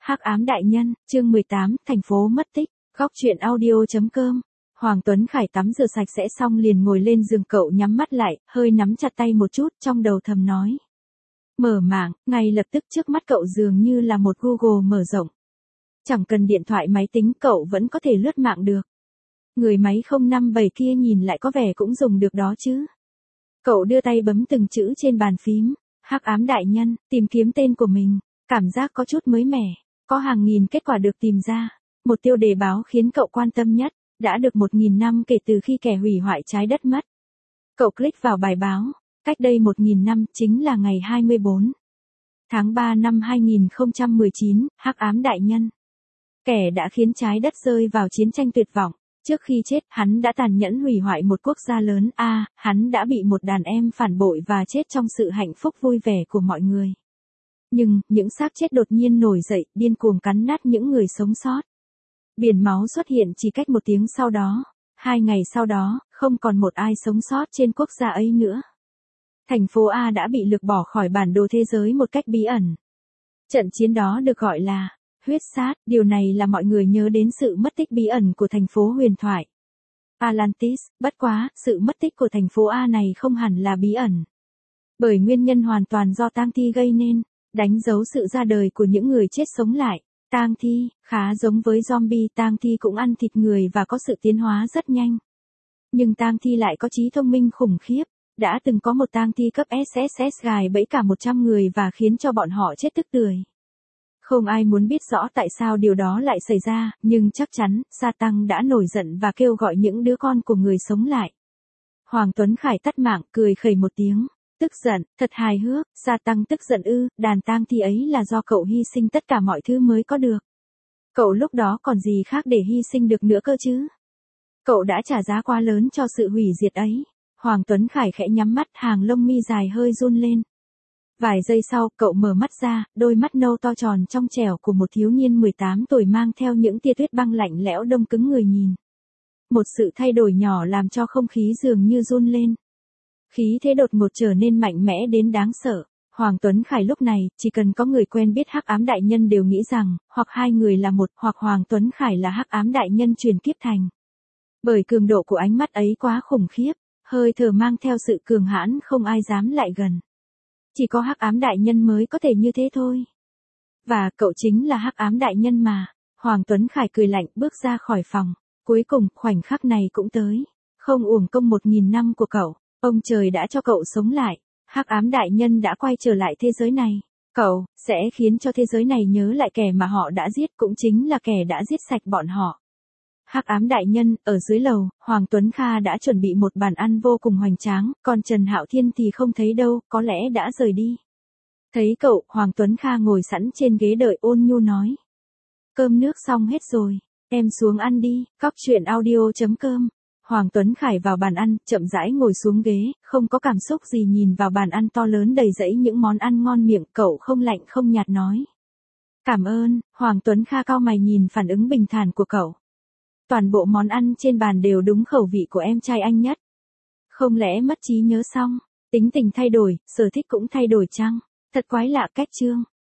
Hắc ám đại nhân, chương 18, thành phố mất tích, góc truyện audio.com. Hoàng Tuấn Khải tắm rửa sạch sẽ xong liền ngồi lên giường, cậu nhắm mắt lại, hơi nắm chặt tay một chút, trong đầu thầm nói. Mở mạng, ngay lập tức trước mắt cậu dường như là một Google mở rộng. Chẳng cần điện thoại máy tính cậu vẫn có thể lướt mạng được. Người máy 057 kia nhìn lại có vẻ cũng dùng được đó chứ. Cậu đưa tay bấm từng chữ trên bàn phím, Hắc ám đại nhân, tìm kiếm tên của mình, cảm giác có chút mới mẻ, có hàng nghìn kết quả được tìm ra. Một tiêu đề báo khiến cậu quan tâm nhất, đã được 1.000 năm kể từ khi kẻ hủy hoại trái đất mất. Cậu click vào bài báo, cách đây 1.000 năm chính là ngày 24 tháng 3 năm 2019, Hắc ám đại nhân. Kẻ đã khiến trái đất rơi vào chiến tranh tuyệt vọng. Trước khi chết, hắn đã tàn nhẫn hủy hoại một quốc gia lớn. Hắn đã bị một đàn em phản bội và chết trong sự hạnh phúc vui vẻ của mọi người. Nhưng, những xác chết đột nhiên nổi dậy, điên cuồng cắn nát những người sống sót. Biển máu xuất hiện chỉ cách 1 tiếng sau đó. 2 ngày sau đó, không còn một ai sống sót trên quốc gia ấy nữa. Thành phố A đã bị lược bỏ khỏi bản đồ thế giới một cách bí ẩn. Trận chiến đó được gọi là huyết sát, điều này là mọi người nhớ đến sự mất tích bí ẩn của thành phố huyền thoại Atlantis, bất quá, sự mất tích của thành phố A này không hẳn là bí ẩn. Bởi nguyên nhân hoàn toàn do tang thi gây nên, đánh dấu sự ra đời của những người chết sống lại. Tang thi, khá giống với zombie, tang thi cũng ăn thịt người và có sự tiến hóa rất nhanh. Nhưng tang thi lại có trí thông minh khủng khiếp, đã từng có một tang thi cấp SSS gài bẫy cả 100 người và khiến cho bọn họ chết tức tưởi. Không ai muốn biết rõ tại sao điều đó lại xảy ra, nhưng chắc chắn, Sa-tăng đã nổi giận và kêu gọi những đứa con của người sống lại. Hoàng Tuấn Khải tắt mạng, cười khẩy một tiếng. Tức giận, thật hài hước, Sa-tăng tức giận ư, đàn tang thi ấy là do cậu hy sinh tất cả mọi thứ mới có được. Cậu lúc đó còn gì khác để hy sinh được nữa cơ chứ? Cậu đã trả giá quá lớn cho sự hủy diệt ấy. Hoàng Tuấn Khải khẽ nhắm mắt, hàng lông mi dài hơi run lên. Vài giây sau, cậu mở mắt ra, đôi mắt nâu to tròn trong trẻo của một thiếu niên 18 tuổi mang theo những tia tuyết băng lạnh lẽo đông cứng người nhìn. Một sự thay đổi nhỏ làm cho không khí dường như run lên. Khí thế đột ngột trở nên mạnh mẽ đến đáng sợ. Hoàng Tuấn Khải lúc này, chỉ cần có người quen biết Hắc ám đại nhân đều nghĩ rằng, hoặc hai người là một, hoặc Hoàng Tuấn Khải là Hắc ám đại nhân truyền kiếp thành. Bởi cường độ của ánh mắt ấy quá khủng khiếp, hơi thở mang theo sự cường hãn không ai dám lại gần. Chỉ có Hắc ám đại nhân mới có thể như thế thôi. Và cậu chính là Hắc ám đại nhân mà. Hoàng Tuấn Khải cười lạnh bước ra khỏi phòng. Cuối cùng, khoảnh khắc này cũng tới. Không uổng công 1.000 năm của cậu. Ông trời đã cho cậu sống lại. Hắc ám đại nhân đã quay trở lại thế giới này. Cậu sẽ khiến cho thế giới này nhớ lại kẻ mà họ đã giết, cũng chính là kẻ đã giết sạch bọn họ. Hắc ám đại nhân, ở dưới lầu, Hoàng Tuấn Kha đã chuẩn bị một bàn ăn vô cùng hoành tráng, còn Trần Hạo Thiên thì không thấy đâu, có lẽ đã rời đi. Thấy cậu, Hoàng Tuấn Kha ngồi sẵn trên ghế đợi, ôn nhu nói. Cơm nước xong hết rồi, em xuống ăn đi, góc truyện audio.com. Hoàng Tuấn Khải vào bàn ăn, chậm rãi ngồi xuống ghế, không có cảm xúc gì nhìn vào bàn ăn to lớn đầy rẫy những món ăn ngon miệng, cậu không lạnh không nhạt nói. Cảm ơn. Hoàng Tuấn Kha cau mày nhìn phản ứng bình thản của cậu. Toàn bộ món ăn trên bàn đều đúng khẩu vị của em trai anh nhất. Không lẽ mất trí nhớ xong, tính tình thay đổi, sở thích cũng thay đổi chăng? Thật quái lạ cách chương.